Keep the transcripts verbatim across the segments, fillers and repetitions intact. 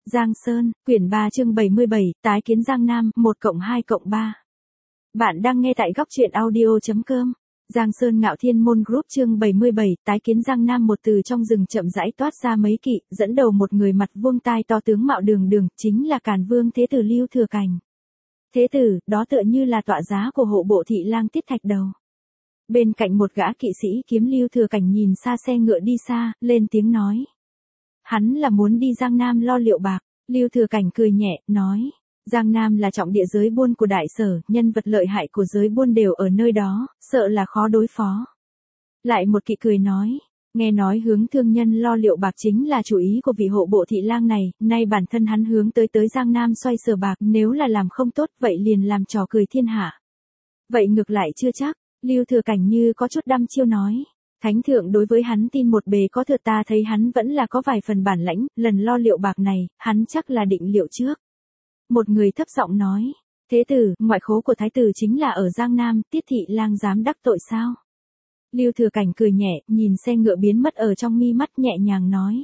Giang Sơn, quyển ba chương bảy mươi bảy, tái kiến Giang Nam, một cộng hai cộng ba. Bạn đang nghe tại góc truyện audio.com. Giang Sơn Ngạo Thiên Môn Group chương bảy mươi bảy, tái kiến Giang Nam. Một từ trong rừng chậm rãi toát ra mấy kỵ, dẫn đầu một người mặt vuông tai to tướng mạo đường đường, chính là Càn Vương Thế Tử Lưu Thừa Cảnh. Thế tử, đó tựa như là tọa giá của hộ bộ thị lang Tiết Thạch Đầu. Bên cạnh một gã kỵ sĩ kiếm Lưu Thừa Cảnh nhìn xa xe ngựa đi xa, lên tiếng nói. Hắn là muốn đi Giang Nam lo liệu bạc. Lưu Thừa Cảnh cười nhẹ, nói. Giang Nam là trọng địa giới buôn của đại sở, nhân vật lợi hại của giới buôn đều ở nơi đó, sợ là khó đối phó. Lại một kỵ cười nói. Nghe nói hướng thương nhân lo liệu bạc chính là chủ ý của vị hộ bộ thị lang này, nay bản thân hắn hướng tới tới Giang Nam xoay sở bạc, nếu là làm không tốt vậy liền làm trò cười thiên hạ. Vậy ngược lại chưa chắc, Lưu Thừa Cảnh như có chút đăm chiêu nói. Thánh thượng đối với hắn tin một bề có thừa, ta thấy hắn vẫn là có vài phần bản lãnh, lần lo liệu bạc này, hắn chắc là định liệu trước. Một người thấp giọng nói, thế tử, ngoại khố của thái tử chính là ở Giang Nam, Tiết thị lang dám đắc tội sao? Lưu Thừa Cảnh cười nhẹ, nhìn xe ngựa biến mất ở trong mi mắt nhẹ nhàng nói.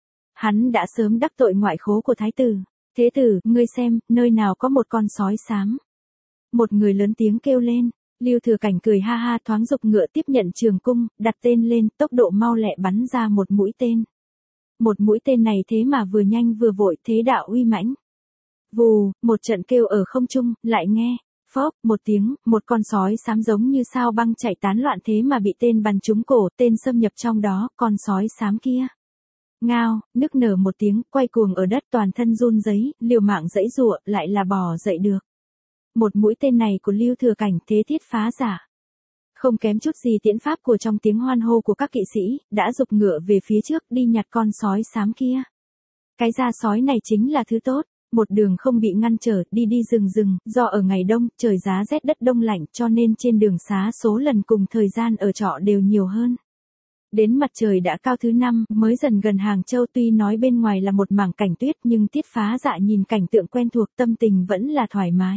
Hắn đã sớm đắc tội ngoại khố của thái tử. Thế tử, ngươi xem, nơi nào có một con sói xám? Một người lớn tiếng kêu lên. Lưu Thừa Cảnh cười ha ha, thoáng dục ngựa tiếp nhận trường cung, đặt tên lên, tốc độ mau lẹ bắn ra một mũi tên. Một mũi tên này thế mà vừa nhanh vừa vội, thế đạo uy mãnh. Vù, một trận kêu ở không trung, lại nghe, phốc, một tiếng, một con sói xám giống như sao băng chạy tán loạn thế mà bị tên bắn trúng cổ, tên xâm nhập trong đó, con sói xám kia. Ngao, nức nở một tiếng, quay cuồng ở đất, toàn thân run rẩy, liều mạng giãy giụa, lại là bò dậy được. Một mũi tên này của Lưu Thừa Cảnh thế thiết phá giả. Không kém chút gì tiễn pháp của trong tiếng hoan hô của các kỵ sĩ, đã giục ngựa về phía trước đi nhặt con sói xám kia. Cái da sói này chính là thứ tốt, một đường không bị ngăn trở, đi đi rừng rừng, do ở ngày đông, trời giá rét đất đông lạnh cho nên trên đường xá số lần cùng thời gian ở trọ đều nhiều hơn. Đến mặt trời đã cao thứ năm, mới dần gần Hàng Châu, tuy nói bên ngoài là một mảng cảnh tuyết nhưng Tiết Phá Dạ nhìn cảnh tượng quen thuộc, tâm tình vẫn là thoải mái.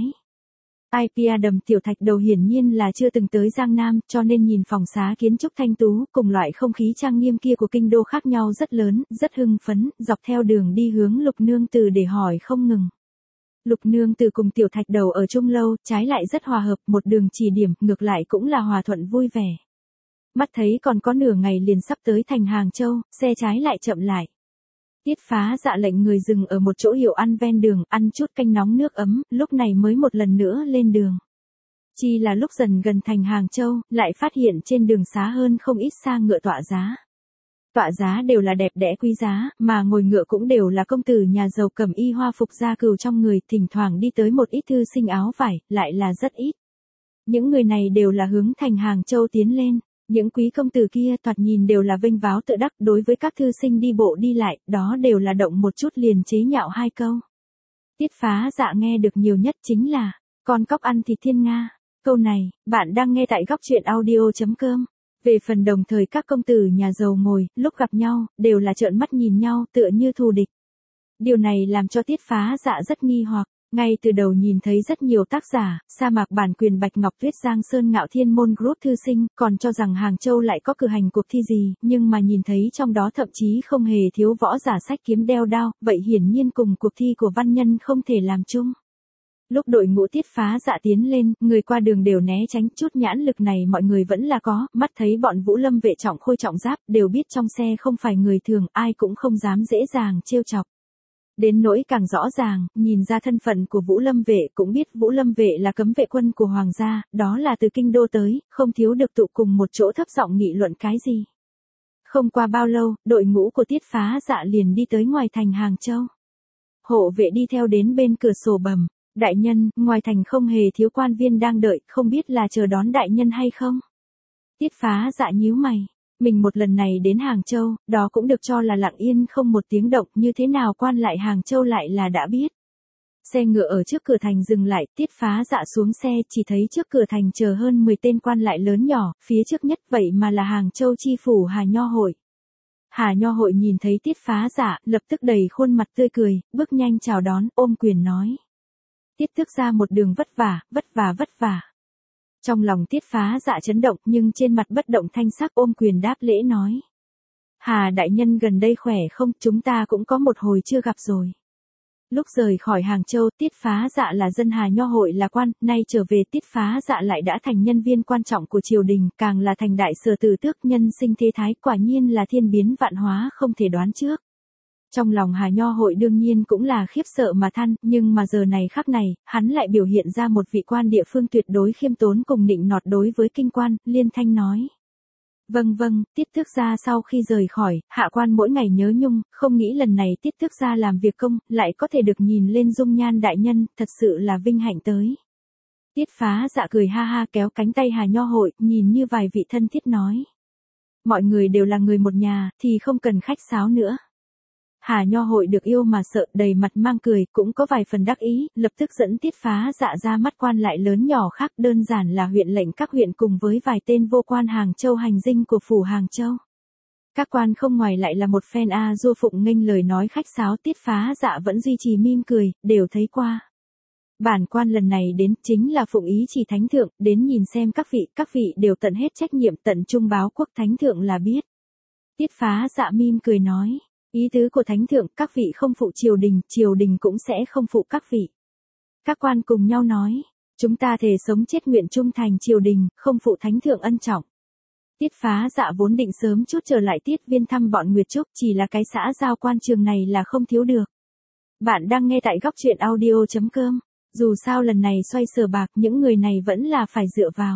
i pê a Đầm Tiểu Thạch Đầu hiển nhiên là chưa từng tới Giang Nam, cho nên nhìn phòng xá kiến trúc thanh tú, cùng loại không khí trang nghiêm kia của kinh đô khác nhau rất lớn, rất hưng phấn, dọc theo đường đi hướng Lục Nương Tử để hỏi không ngừng. Lục Nương Tử cùng Tiểu Thạch Đầu ở chung lâu, trái lại rất hòa hợp, một đường chỉ điểm, ngược lại cũng là hòa thuận vui vẻ. Mắt thấy còn có nửa ngày liền sắp tới thành Hàng Châu, xe trái lại chậm lại. Tiết Phá Dạ lệnh người dừng ở một chỗ hiệu ăn ven đường, ăn chút canh nóng nước ấm, lúc này mới một lần nữa lên đường. Chỉ là lúc dần gần thành Hàng Châu, lại phát hiện trên đường xá hơn không ít xa ngựa tọa giá. Tọa giá đều là đẹp đẽ quý giá, mà ngồi ngựa cũng đều là công tử nhà giàu cầm y hoa phục gia cừu trong người, thỉnh thoảng đi tới một ít thư sinh áo vải, lại là rất ít. Những người này đều là hướng thành Hàng Châu tiến lên. Những quý công tử kia thoạt nhìn đều là vênh váo tự đắc, đối với các thư sinh đi bộ đi lại, đó đều là động một chút liền chế nhạo hai câu. Tiết Phá Dạ nghe được nhiều nhất chính là, con cóc ăn thịt thiên nga. Câu này, bạn đang nghe tại góc truyện audio.com. Về phần đồng thời các công tử nhà giàu ngồi, lúc gặp nhau, đều là trợn mắt nhìn nhau, tựa như thù địch. Điều này làm cho Tiết Phá Dạ rất nghi hoặc. Ngay từ đầu nhìn thấy rất nhiều tác giả, sa mạc bản quyền Bạch Ngọc Tuyết Giang Sơn Ngạo Thiên Môn Group thư sinh, còn cho rằng Hàng Châu lại có cử hành cuộc thi gì, nhưng mà nhìn thấy trong đó thậm chí không hề thiếu võ giả sách kiếm đeo đao, vậy hiển nhiên cùng cuộc thi của văn nhân không thể làm chung. Lúc đội ngũ Tiết Phá Dạ tiến lên, người qua đường đều né tránh, chút nhãn lực này mọi người vẫn là có, mắt thấy bọn Vũ Lâm vệ trọng khôi trọng giáp, đều biết trong xe không phải người thường, ai cũng không dám dễ dàng trêu chọc. Đến nỗi càng rõ ràng, nhìn ra thân phận của Vũ Lâm vệ, cũng biết Vũ Lâm vệ là cấm vệ quân của Hoàng gia, đó là từ kinh đô tới, không thiếu được tụ cùng một chỗ thấp giọng nghị luận cái gì. Không qua bao lâu, đội ngũ của Tiết Phá Dạ liền đi tới ngoài thành Hàng Châu. Hộ vệ đi theo đến bên cửa sổ bẩm, đại nhân, ngoài thành không hề thiếu quan viên đang đợi, không biết là chờ đón đại nhân hay không. Tiết Phá Dạ nhíu mày. Mình một lần này đến Hàng Châu, đó cũng được cho là lặng yên không một tiếng động, như thế nào quan lại Hàng Châu lại là đã biết. Xe ngựa ở trước cửa thành dừng lại, Tiết Phá Dạ xuống xe, chỉ thấy trước cửa thành chờ hơn mười tên quan lại lớn nhỏ, phía trước nhất vậy mà là Hàng Châu chi phủ Hà Nho Hội. Hà Nho Hội nhìn thấy Tiết Phá Dạ, lập tức đầy khuôn mặt tươi cười, bước nhanh chào đón, ôm quyền nói. Tiết thức ra một đường vất vả, vất vả vất vả. Trong lòng Tiết Phá Dạ chấn động, nhưng trên mặt bất động thanh sắc, ôm quyền đáp lễ nói. Hà đại nhân gần đây khỏe không, chúng ta cũng có một hồi chưa gặp rồi. Lúc rời khỏi Hàng Châu, Tiết Phá Dạ là dân Hà Nho hội là quan, nay trở về Tiết Phá Dạ lại đã thành nhân viên quan trọng của triều đình, càng là thành đại sở tử tước, nhân sinh thế thái, quả nhiên là thiên biến vạn hóa không thể đoán trước. Trong lòng Hà Nho hội đương nhiên cũng là khiếp sợ mà than, nhưng mà giờ này khắc này, hắn lại biểu hiện ra một vị quan địa phương tuyệt đối khiêm tốn cùng nịnh nọt đối với kinh quan, liên thanh nói. Vâng vâng, Tiết tước gia sau khi rời khỏi, hạ quan mỗi ngày nhớ nhung, không nghĩ lần này Tiết tước gia làm việc công, lại có thể được nhìn lên dung nhan đại nhân, thật sự là vinh hạnh tới. Tiết Phá Dạ cười ha ha kéo cánh tay Hà Nho hội, nhìn như vài vị thân thiết nói. Mọi người đều là người một nhà, thì không cần khách sáo nữa. Hà Nho hội được yêu mà sợ, đầy mặt mang cười, cũng có vài phần đắc ý, lập tức dẫn Tiết Phá Dạ ra mắt quan lại lớn nhỏ khác, đơn giản là huyện lệnh các huyện cùng với vài tên vô quan Hàng Châu hành dinh của phủ Hàng Châu. Các quan không ngoài lại là một phen a dua phụng nghênh lời nói khách sáo, Tiết Phá Dạ vẫn duy trì mỉm cười, đều thấy qua. Bản quan lần này đến chính là phụng ý chỉ thánh thượng, đến nhìn xem các vị, các vị đều tận hết trách nhiệm, tận trung báo quốc thánh thượng là biết. Tiết Phá Dạ mỉm cười nói. Ý tứ của thánh thượng, các vị không phụ triều đình, triều đình cũng sẽ không phụ các vị. Các quan cùng nhau nói, chúng ta thề sống chết nguyện trung thành triều đình, không phụ thánh thượng ân trọng. Tiết Phá Dạ vốn định sớm chút trở lại Tiết Viên thăm bọn Nguyệt Trúc, chỉ là cái xã giao quan trường này là không thiếu được. Bạn đang nghe tại góc truyện audio chấm com. Dù sao lần này xoay sở bạc, những người này vẫn là phải dựa vào.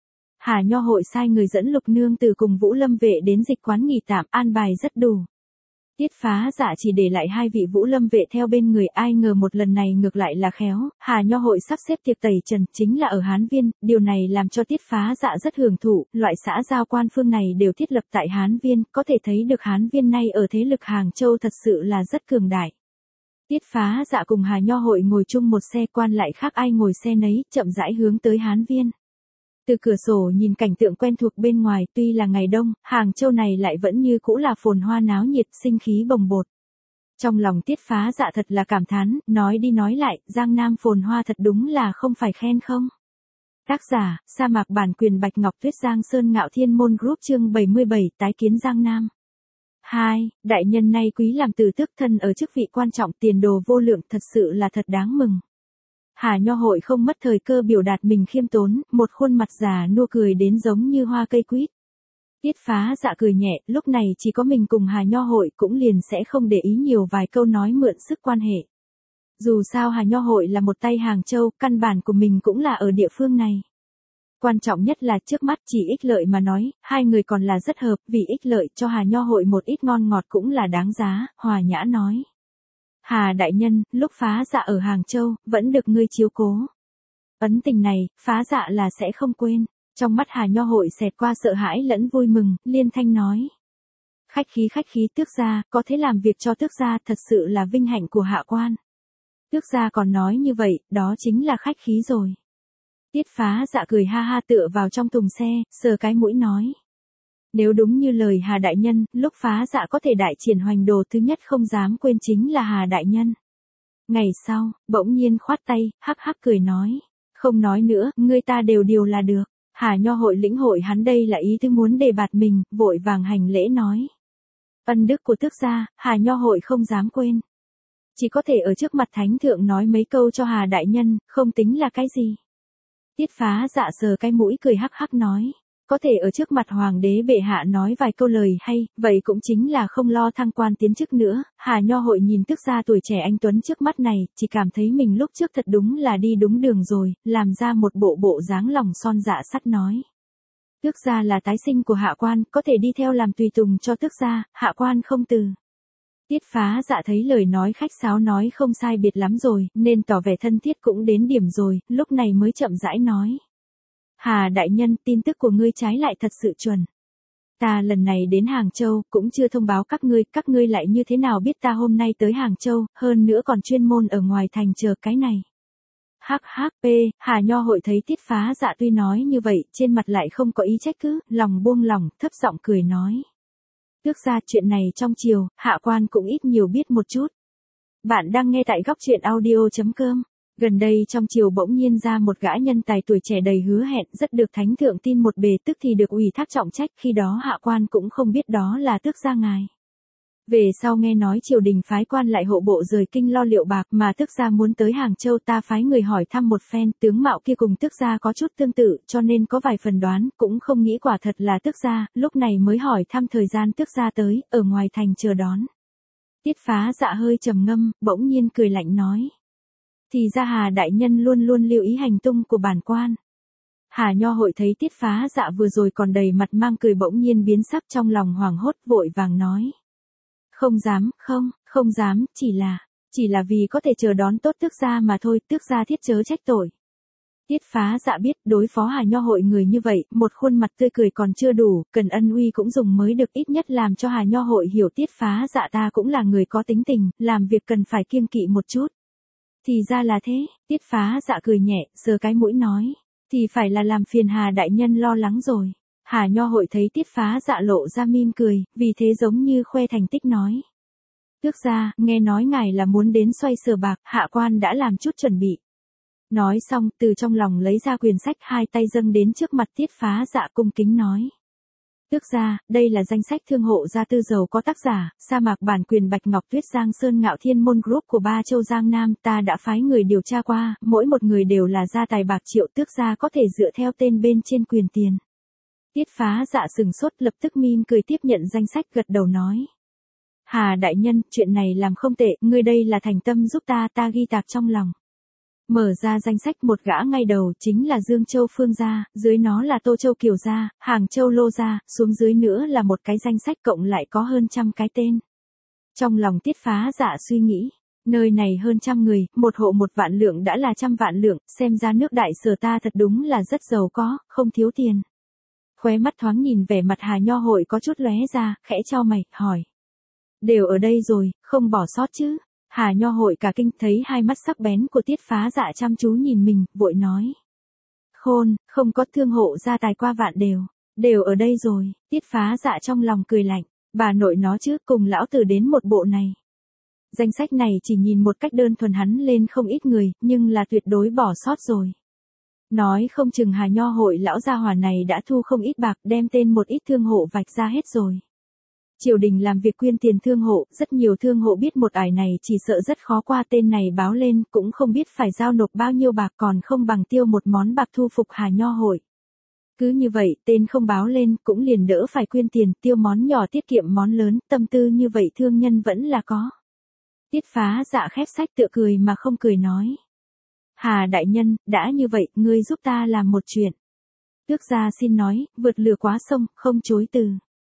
Hà Nho hội sai người dẫn Lục Nương từ cùng Vũ Lâm vệ đến dịch quán nghỉ tạm, an bài rất đủ. Tiết Phá Dạ chỉ để lại hai vị Vũ Lâm vệ theo bên người, ai ngờ một lần này ngược lại là khéo, Hà Nho hội sắp xếp tiệc tẩy trần, chính là ở Hán Viên, điều này làm cho Tiết Phá Dạ rất hưởng thụ, loại xã giao quan phương này đều thiết lập tại Hán Viên, có thể thấy được Hán Viên nay ở thế lực Hàng Châu thật sự là rất cường đại. Tiết Phá Dạ cùng Hà Nho hội ngồi chung một xe, quan lại khác ai ngồi xe nấy, chậm rãi hướng tới Hán Viên. Từ cửa sổ nhìn cảnh tượng quen thuộc bên ngoài, tuy là ngày đông, Hàng Châu này lại vẫn như cũ là phồn hoa náo nhiệt, sinh khí bồng bột. Trong lòng Tiết Phá Dạ thật là cảm thán, nói đi nói lại, Giang Nam phồn hoa thật đúng là không phải khen không. Tác giả, sa mạc bản quyền Bạch Ngọc Tuyết, Giang Sơn Ngạo Thiên Môn Group, chương bảy mươi bảy, tái kiến Giang Nam. hai. Đại nhân nay quý làm từ tước thân ở chức vị quan trọng, tiền đồ vô lượng, thật sự là thật đáng mừng. Hà Nho hội không mất thời cơ biểu đạt mình khiêm tốn, một khuôn mặt già nua cười đến giống như hoa cây quýt. Tiết Phá Dạ cười nhẹ, lúc này chỉ có mình cùng Hà Nho hội, cũng liền sẽ không để ý nhiều vài câu nói mượn sức quan hệ. Dù sao Hà Nho hội là một tay Hàng Châu, căn bản của mình cũng là ở địa phương này. Quan trọng nhất là trước mắt chỉ ích lợi mà nói, hai người còn là rất hợp, vì ích lợi cho Hà Nho hội một ít ngon ngọt cũng là đáng giá, hòa nhã nói. Hà đại nhân, lúc Phá Dạ ở Hàng Châu, vẫn được ngươi chiếu cố. Ấn tình này, Phá Dạ là sẽ không quên. Trong mắt Hà Nho hội xẹt qua sợ hãi lẫn vui mừng, liên thanh nói. Khách khí khách khí, tước gia, có thể làm việc cho tước gia thật sự là vinh hạnh của hạ quan. Tước gia còn nói như vậy, đó chính là khách khí rồi. Tiết Phá Dạ cười ha ha tựa vào trong thùng xe, sờ cái mũi nói. Nếu đúng như lời Hà đại nhân, lúc Phá Dạ có thể đại triển hoành đồ, thứ nhất không dám quên chính là Hà đại nhân. Ngày sau, bỗng nhiên khoát tay, hắc hắc cười nói. Không nói nữa, ngươi ta đều điều là được. Hà Nho hội lĩnh hội hắn đây là ý tứ muốn đề bạt mình, vội vàng hành lễ nói. Ân đức của tước gia, Hà Nho hội không dám quên. Chỉ có thể ở trước mặt thánh thượng nói mấy câu cho Hà đại nhân, không tính là cái gì. Tiết Phá Dạ sờ cái mũi cười hắc hắc nói. Có thể ở trước mặt hoàng đế bệ hạ nói vài câu lời hay, vậy cũng chính là không lo thăng quan tiến chức nữa. Hà Nho hội nhìn tước gia tuổi trẻ anh tuấn trước mắt này, chỉ cảm thấy mình lúc trước thật đúng là đi đúng đường rồi, làm ra một bộ bộ dáng lòng son dạ sắt nói. Tước gia là tái sinh của hạ quan, có thể đi theo làm tùy tùng cho tước gia, hạ quan không từ. Tiết Phá Dạ thấy lời nói khách sáo nói không sai biệt lắm rồi, nên tỏ vẻ thân thiết cũng đến điểm rồi, lúc này mới chậm rãi nói. Hà đại nhân, tin tức của ngươi trái lại thật sự chuẩn. Ta lần này đến Hàng Châu, cũng chưa thông báo các ngươi, các ngươi lại như thế nào biết ta hôm nay tới Hàng Châu, hơn nữa còn chuyên môn ở ngoài thành chờ cái này. Hắc hắc p, Hà Nho hội thấy Tiết Phá Dạ tuy nói như vậy, trên mặt lại không có ý trách cứ, lòng buông lòng, thấp giọng cười nói. Tước gia chuyện này trong triều, hạ quan cũng ít nhiều biết một chút. Bạn đang nghe tại góc truyện audio chấm com. Gần đây trong triều bỗng nhiên ra một gã nhân tài tuổi trẻ đầy hứa hẹn, rất được thánh thượng tin một bề, tức thì được ủy thác trọng trách, khi đó hạ quan cũng không biết đó là tước gia ngài. Về sau nghe nói triều đình phái quan lại hộ bộ rời kinh lo liệu bạc mà Tước gia muốn tới Hàng Châu, ta phái người hỏi thăm một phen, tướng mạo kia cùng Tước gia có chút tương tự, cho nên có vài phần đoán, cũng không nghĩ quả thật là Tước gia, lúc này mới hỏi thăm thời gian Tước gia tới, ở ngoài thành chờ đón. Tiết Phá Dạ hơi trầm ngâm, bỗng nhiên cười lạnh nói. Thì ra Hà đại nhân luôn luôn lưu ý hành tung của bản quan. Hà Nho Hội thấy Tiết Phá Dạ vừa rồi còn đầy mặt mang cười bỗng nhiên biến sắc, trong lòng hoảng hốt vội vàng nói. Không dám, không, không dám, chỉ là, chỉ là vì có thể chờ đón tốt Tước gia mà thôi, Tước gia thiết chớ trách tội. Tiết Phá Dạ biết đối phó Hà Nho Hội người như vậy, một khuôn mặt tươi cười còn chưa đủ, cần ân uy cũng dùng mới được, ít nhất làm cho Hà Nho Hội hiểu Tiết Phá Dạ ta cũng là người có tính tình, làm việc cần phải kiêng kỵ một chút. Thì ra là thế, Tiết Phá Dạ cười nhẹ, sờ cái mũi nói, thì phải là làm phiền Hà đại nhân lo lắng rồi. Hà Nho Hội thấy Tiết Phá Dạ lộ ra mỉm cười, vì thế giống như khoe thành tích nói. Tước gia, nghe nói ngài là muốn đến xoay sở bạc, hạ quan đã làm chút chuẩn bị. Nói xong, từ trong lòng lấy ra quyển sách, hai tay dâng đến trước mặt Tiết Phá Dạ cung kính nói. Tước gia, đây là danh sách thương hộ gia tư giàu có tác giả, sa mạc bản quyền Bạch Ngọc Tuyết Giang Sơn Ngạo Thiên Môn Group của ba châu Giang Nam, ta đã phái người điều tra qua, mỗi một người đều là gia tài bạc triệu, Tước gia có thể dựa theo tên bên trên quyền tiền. Tiết Phá Dạ sừng sốt, lập tức mỉm cười tiếp nhận danh sách, gật đầu nói. Hà đại nhân, chuyện này làm không tệ, ngươi đây là thành tâm giúp ta, ta ghi tạc trong lòng. Mở ra danh sách, một gã ngay đầu chính là Dương Châu Phương gia, dưới nó là Tô Châu Kiều gia, Hàng Châu Lô gia, xuống dưới nữa là một cái danh sách cộng lại có hơn trăm cái tên. Trong lòng Tiết Phá Dạ suy nghĩ, nơi này hơn trăm người, một hộ một vạn lượng đã là trăm vạn lượng, xem ra nước Đại Sở ta thật đúng là rất giàu có, không thiếu tiền. Khóe mắt thoáng nhìn vẻ mặt Hà Nho Hội có chút lóe ra, khẽ chau mày, hỏi. Đều ở đây rồi, không bỏ sót chứ? Hà Nho Hội cả kinh thấy hai mắt sắc bén của Tiết Phá Dạ chăm chú nhìn mình, vội nói. Khôn, không có thương hộ gia tài qua vạn đều, đều ở đây rồi. Tiết Phá Dạ trong lòng cười lạnh, bà nội nó chứ, cùng lão tử đến một bộ này. Danh sách này chỉ nhìn một cách đơn thuần hắn lên không ít người, nhưng là tuyệt đối bỏ sót rồi. Nói không chừng Hà Nho Hội lão gia hỏa này đã thu không ít bạc, đem tên một ít thương hộ vạch ra hết rồi. Triều đình làm việc quyên tiền thương hộ, rất nhiều thương hộ biết một ải này chỉ sợ rất khó qua tên này báo lên, cũng không biết phải giao nộp bao nhiêu bạc, còn không bằng tiêu một món bạc thu phục Hà Nho Hội. Cứ như vậy, tên không báo lên, cũng liền đỡ phải quyên tiền, tiêu món nhỏ tiết kiệm món lớn, tâm tư như vậy thương nhân vẫn là có. Tiết Phá Dạ khép sách tựa cười mà không cười nói. Hà đại nhân, đã như vậy, ngươi giúp ta làm một chuyện. Tước gia xin nói, vượt lửa quá sông, không chối từ.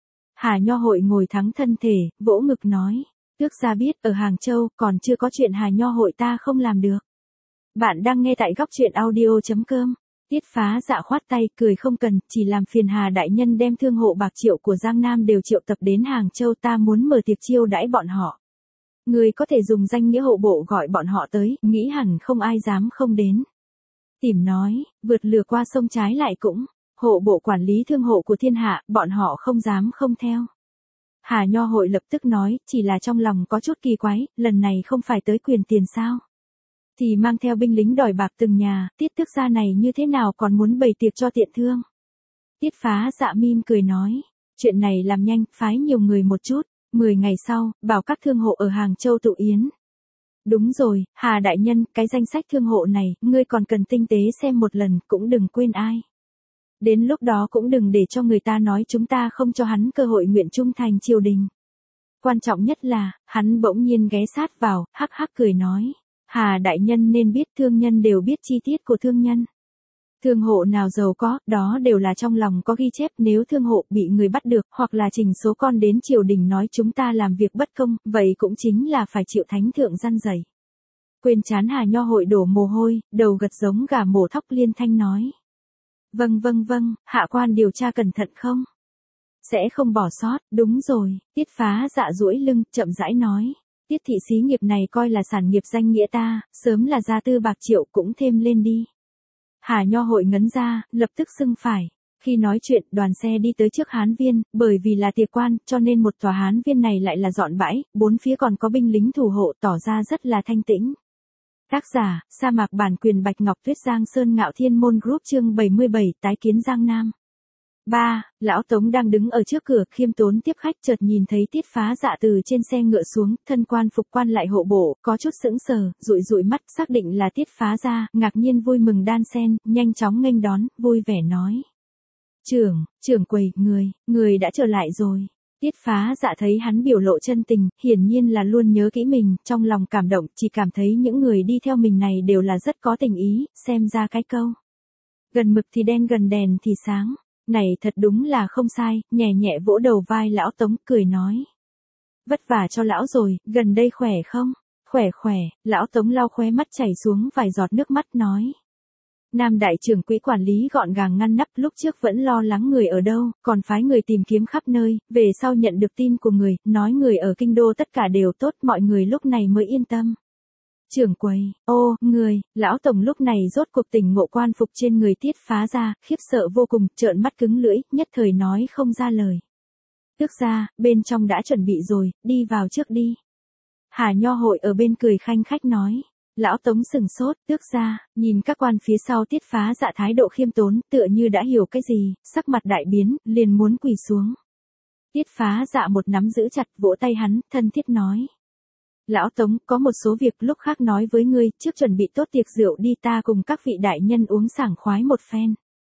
Hà Nho Hội ngồi thắng thân thể, vỗ ngực nói. Tước gia biết, ở Hàng Châu, còn chưa có chuyện Hà Nho Hội ta không làm được. Bạn đang nghe tại góc truyện audio chấm com. Tiết Phá Dạ khoát tay, cười không cần, chỉ làm phiền Hà đại nhân đem thương hộ bạc triệu của Giang Nam đều triệu tập đến Hàng Châu, ta muốn mở tiệc chiêu đãi bọn họ. Người có thể dùng danh nghĩa hộ bộ gọi bọn họ tới, nghĩ hẳn không ai dám không đến. Tìm nói, vượt lửa qua sông trái lại cũng, hộ bộ quản lý thương hộ của thiên hạ, bọn họ không dám không theo. Hà Nho Hội lập tức nói, chỉ là trong lòng có chút kỳ quái, lần này không phải tới quyền tiền sao? Thì mang theo binh lính đòi bạc từng nhà, Tiết tước gia này như thế nào còn muốn bày tiệc cho tiện thương? Tiết Phá Dạ mỉm cười nói, chuyện này làm nhanh, phái nhiều người một chút. Mười ngày sau, bảo các thương hộ ở Hàng Châu tụ yến. Đúng rồi, Hà đại nhân, cái danh sách thương hộ này, ngươi còn cần tinh tế xem một lần, cũng đừng quên ai. Đến lúc đó cũng đừng để cho người ta nói chúng ta không cho hắn cơ hội nguyện trung thành triều đình. Quan trọng nhất là, hắn bỗng nhiên ghé sát vào, hắc hắc cười nói. Hà đại nhân nên biết thương nhân đều biết chi tiết của thương nhân. Thương hộ nào giàu có, đó đều là trong lòng có ghi chép, nếu thương hộ bị người bắt được, hoặc là trình số con đến triều đình nói chúng ta làm việc bất công, vậy cũng chính là phải chịu thánh thượng răn dày. Quên chán Hà Nho Hội đổ mồ hôi, đầu gật giống gà mổ thóc liên thanh nói. Vâng vâng vâng, hạ quan điều tra cẩn thận không? Sẽ không bỏ sót, đúng rồi, Tiết Phá Dạ duỗi lưng, chậm rãi nói. Tiết thị xí nghiệp này coi là sản nghiệp danh nghĩa ta, sớm là gia tư bạc triệu cũng thêm lên đi. Hà Nho Hội ngấn ra, lập tức xưng phải. Khi nói chuyện, đoàn xe đi tới trước Hán Viên, bởi vì là tiệc quan, cho nên một tòa Hán Viên này lại là dọn bãi, bốn phía còn có binh lính thủ hộ, tỏ ra rất là thanh tĩnh. Tác giả, sa mạc bản quyền Bạch Ngọc Tuyết Giang Sơn Ngạo Thiên Môn Group chương bảy mươi bảy, tái kiến Giang Nam. ba. Lão Tống đang đứng ở trước cửa, khiêm tốn tiếp khách, chợt nhìn thấy Tiết Phá Dạ từ trên xe ngựa xuống, thân quan phục quan lại hộ bộ, có chút sững sờ, dụi dụi mắt, xác định là Tiết Phá Dạ, ngạc nhiên vui mừng đan xen, nhanh chóng nghênh đón, vui vẻ nói. Trưởng, trưởng quầy, người, người đã trở lại rồi. Tiết Phá Dạ thấy hắn biểu lộ chân tình, hiển nhiên là luôn nhớ kỹ mình, trong lòng cảm động, chỉ cảm thấy những người đi theo mình này đều là rất có tình ý, xem ra cái câu. Gần mực thì đen, gần đèn thì sáng. Này thật đúng là không sai, nhẹ nhẹ vỗ đầu vai lão Tống, cười nói. Vất vả cho lão rồi, gần đây khỏe không? Khỏe khỏe, lão Tống lau khóe mắt chảy xuống vài giọt nước mắt nói. Nam đại trưởng quỹ quản lý gọn gàng ngăn nắp, lúc trước vẫn lo lắng người ở đâu, còn phái người tìm kiếm khắp nơi, về sau nhận được tin của người, nói người ở kinh đô tất cả đều tốt, mọi người lúc này mới yên tâm. Trưởng quầy, ô, người, lão tổng lúc này rốt cuộc tỉnh ngộ, quan phục trên người Tiết Phá Dạ, khiếp sợ vô cùng, trợn mắt cứng lưỡi, nhất thời nói không ra lời. Tước gia, bên trong đã chuẩn bị rồi, đi vào trước đi. Hà Nho Hội ở bên cười khanh khách nói. Lão Tống sừng sốt, tước gia, nhìn các quan phía sau Tiết Phá Dạ thái độ khiêm tốn, tựa như đã hiểu cái gì, sắc mặt đại biến, liền muốn quỳ xuống. Tiết Phá Dạ một nắm giữ chặt, vỗ tay hắn, thân thiết nói. Lão Tống, có một số việc lúc khác nói với ngươi, trước chuẩn bị tốt tiệc rượu đi, ta cùng các vị đại nhân uống sảng khoái một phen.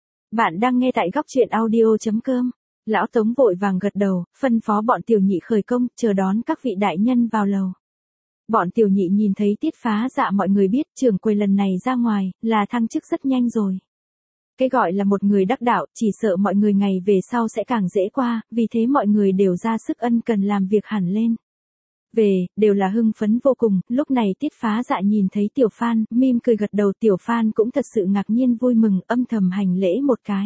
Bạn đang nghe tại góc truyện audio chấm com. Lão Tống vội vàng gật đầu, phân phó bọn tiểu nhị khởi công, chờ đón các vị đại nhân vào lầu. Bọn tiểu nhị nhìn thấy Tiết Phá Dạ, mọi người biết trưởng quầy lần này ra ngoài, là thăng chức rất nhanh rồi. Cái gọi là một người đắc đạo, chỉ sợ mọi người ngày về sau sẽ càng dễ qua, vì thế mọi người đều ra sức ân cần làm việc hẳn lên. Về, đều là hưng phấn vô cùng, lúc này Tiết Phá Dạ nhìn thấy Tiểu Phan, mỉm cười gật đầu, Tiểu Phan cũng thật sự ngạc nhiên vui mừng, âm thầm hành lễ một cái.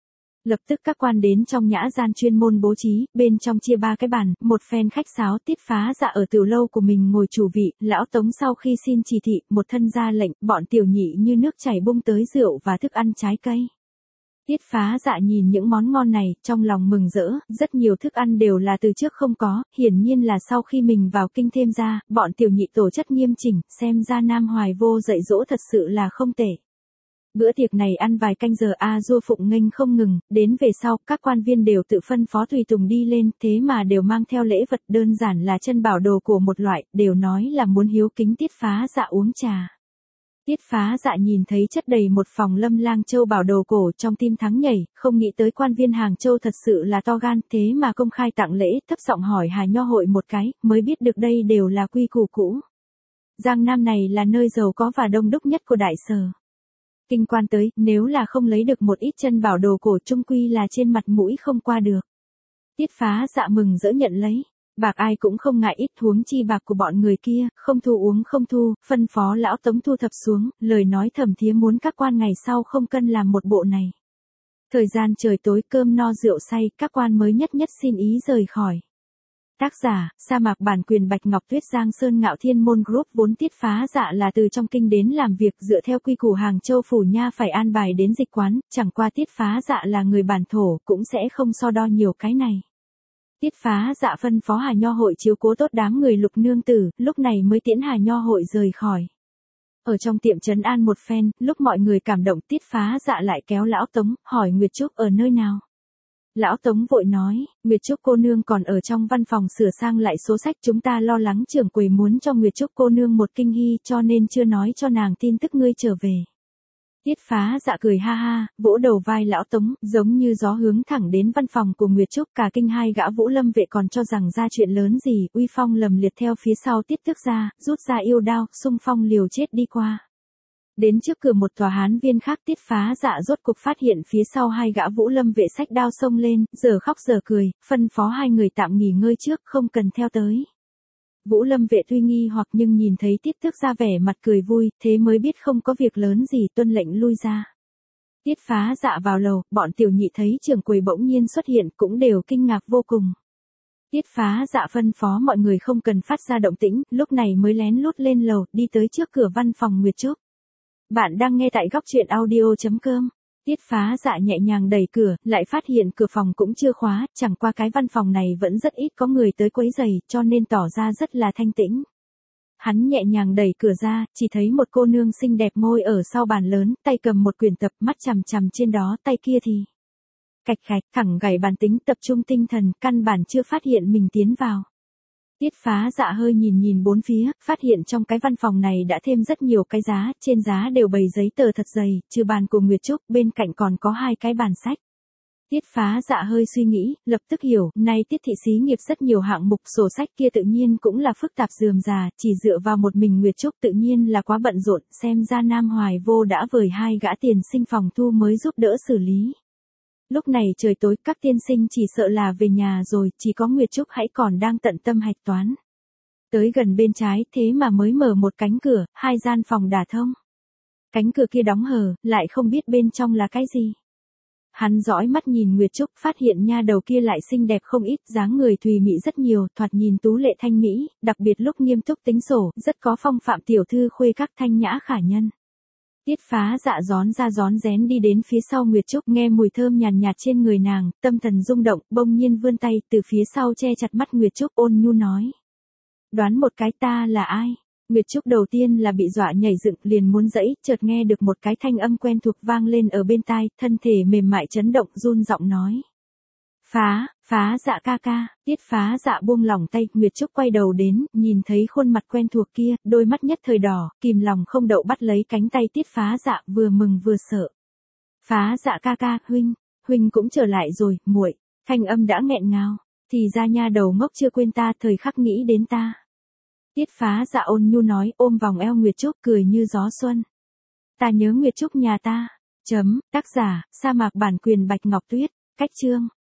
Lập tức các quan đến trong nhã gian chuyên môn bố trí, bên trong chia ba cái bàn, một phen khách sáo. Tiết Phá Dạ ở tiểu lâu của mình ngồi chủ vị, lão Tống sau khi xin chỉ thị, một thân ra lệnh, bọn tiểu nhị như nước chảy bung tới rượu và thức ăn trái cây. Tiết Phá Dạ nhìn những món ngon này, trong lòng mừng rỡ, rất nhiều thức ăn đều là từ trước không có, hiển nhiên là sau khi mình vào kinh thêm ra, bọn tiểu nhị tổ chất nghiêm chỉnh, xem ra Nam Hoài Vô dạy dỗ thật sự là không tệ. Bữa tiệc này ăn vài canh giờ a dua phụng nghênh không ngừng, đến về sau, các quan viên đều tự phân phó tùy tùng đi lên, thế mà đều mang theo lễ vật, đơn giản là chân bảo đồ của một loại, đều nói là muốn hiếu kính Tiết Phá Dạ uống trà. Tiết Phá Dạ nhìn thấy chất đầy một phòng Lâm Lang châu bảo đồ cổ, trong tim thắng nhảy, không nghĩ tới quan viên Hàng Châu thật sự là to gan, thế mà công khai tặng lễ, thấp giọng hỏi Hà Nho Hội một cái, mới biết được đây đều là quy củ cũ. Giang Nam này là nơi giàu có và đông đúc nhất của Đại Sở. Kinh quan tới, nếu là không lấy được một ít chân bảo đồ cổ chung quy là trên mặt mũi không qua được. Tiết Phá Dạ mừng dỡ nhận lấy. Bạc ai cũng không ngại ít, huống chi bạc của bọn người kia, không thu uống không thu, phân phó lão Tống thu thập xuống, lời nói thầm thía muốn các quan ngày sau không cân làm một bộ này. Thời gian trời tối, cơm no rượu say, các quan mới nhất nhất xin ý rời khỏi. Tác giả, sa mạc bản quyền Bạch Ngọc Tuyết, Giang Sơn Ngạo Thiên Môn Group. Vốn Tiết Phá Dạ là từ trong kinh đến làm việc, dựa theo quy củ Hàng Châu phủ nha phải an bài đến dịch quán, chẳng qua Tiết Phá Dạ là người bản thổ, cũng sẽ không so đo nhiều cái này. Tiết Phá Dạ phân phó Hà Nho Hội chiếu cố tốt đám người Lục nương tử, lúc này mới tiễn Hà Nho Hội rời khỏi. Ở trong tiệm trấn an một phen, lúc mọi người cảm động, Tiết Phá Dạ lại kéo lão Tống, hỏi Nguyệt Trúc ở nơi nào. Lão Tống vội nói, Nguyệt Trúc cô nương còn ở trong văn phòng sửa sang lại số sách, chúng ta lo lắng trưởng quầy muốn cho Nguyệt Trúc cô nương một kinh hy, cho nên chưa nói cho nàng tin tức ngươi trở về. Tiết Phá Dạ cười ha ha, vỗ đầu vai lão Tống, giống như gió hướng thẳng đến văn phòng của Nguyệt Trúc. Cả kinh hai gã Vũ Lâm vệ còn cho rằng ra chuyện lớn gì, uy phong lầm liệt theo phía sau Tiết Tước gia, rút ra yêu đao, xung phong liều chết đi qua. Đến trước cửa một tòa hán viên khác, Tiết Phá Dạ rốt cục phát hiện phía sau hai gã Vũ Lâm vệ xách đao xông lên, giờ khóc giờ cười, phân phó hai người tạm nghỉ ngơi trước, không cần theo tới. Vũ Lâm vệ tuy nghi hoặc nhưng nhìn thấy Tiết Tước gia vẻ mặt cười vui, thế mới biết không có việc lớn gì, tuân lệnh lui ra. Tiết Phá Dạ vào lầu, bọn tiểu nhị thấy trưởng quầy bỗng nhiên xuất hiện cũng đều kinh ngạc vô cùng. Tiết Phá Dạ phân phó mọi người không cần phát ra động tĩnh, lúc này mới lén lút lên lầu, đi tới trước cửa văn phòng Nguyệt Trúc. Bạn đang nghe tại góc truyện audio chấm com. Tiết Phá Dạ nhẹ nhàng đẩy cửa, lại phát hiện cửa phòng cũng chưa khóa, chẳng qua cái văn phòng này vẫn rất ít có người tới quấy rầy, cho nên tỏ ra rất là thanh tĩnh. Hắn nhẹ nhàng đẩy cửa ra, chỉ thấy một cô nương xinh đẹp ngồi ở sau bàn lớn, tay cầm một quyển tập, mắt chằm chằm trên đó, tay kia thì cạch cạch, thẳng gảy bàn tính tập trung tinh thần, căn bản chưa phát hiện mình tiến vào. Tiết Phá Dạ hơi nhìn nhìn bốn phía, phát hiện trong cái văn phòng này đã thêm rất nhiều cái giá, trên giá đều bày giấy tờ thật dày, trừ bàn của Nguyệt Trúc, bên cạnh còn có hai cái bàn sách. Tiết Phá Dạ hơi suy nghĩ, lập tức hiểu, nay Tiết thị xí nghiệp rất nhiều hạng mục sổ sách kia tự nhiên cũng là phức tạp rườm rà, chỉ dựa vào một mình Nguyệt Trúc tự nhiên là quá bận rộn, xem ra Nam Hoài Vô đã vời hai gã tiền sinh phòng thu mới giúp đỡ xử lý. Lúc này trời tối, các tiên sinh chỉ sợ là về nhà rồi, chỉ có Nguyệt Trúc hãy còn đang tận tâm hạch toán. Tới gần bên trái, thế mà mới mở một cánh cửa, hai gian phòng đả thông. Cánh cửa kia đóng hờ, lại không biết bên trong là cái gì. Hắn dõi mắt nhìn Nguyệt Trúc, phát hiện nha đầu kia lại xinh đẹp không ít, dáng người thùy mị rất nhiều, thoạt nhìn tú lệ thanh mỹ, đặc biệt lúc nghiêm túc tính sổ, rất có phong phạm tiểu thư khuê các thanh nhã khả nhân. Tiết Phá Dạ rón ra rón rén đi đến phía sau Nguyệt Trúc, nghe mùi thơm nhàn nhạt trên người nàng, tâm thần rung động, bỗng nhiên vươn tay, từ phía sau che chặt mắt Nguyệt Trúc, ôn nhu nói. Đoán một cái ta là ai? Nguyệt Trúc đầu tiên là bị dọa nhảy dựng, liền muốn dẫy, chợt nghe được một cái thanh âm quen thuộc vang lên ở bên tai, thân thể mềm mại chấn động, run giọng nói. Phá, Phá Dạ ca ca. Tiết Phá Dạ buông lỏng tay, Nguyệt Trúc quay đầu đến, nhìn thấy khuôn mặt quen thuộc kia, đôi mắt nhất thời đỏ, kìm lòng không đậu bắt lấy cánh tay Tiết Phá Dạ, vừa mừng vừa sợ. Phá Dạ ca ca, huynh, huynh cũng trở lại rồi, muội. Thanh âm đã nghẹn ngào, thì ra nha đầu ngốc chưa quên ta, thời khắc nghĩ đến ta. Tiết Phá Dạ ôn nhu nói, ôm vòng eo Nguyệt Trúc, cười như gió xuân. Ta nhớ Nguyệt Trúc nhà ta. Chấm, tác giả, sa mạc bản quyền Bạch Ngọc Tuyết. Cách chương.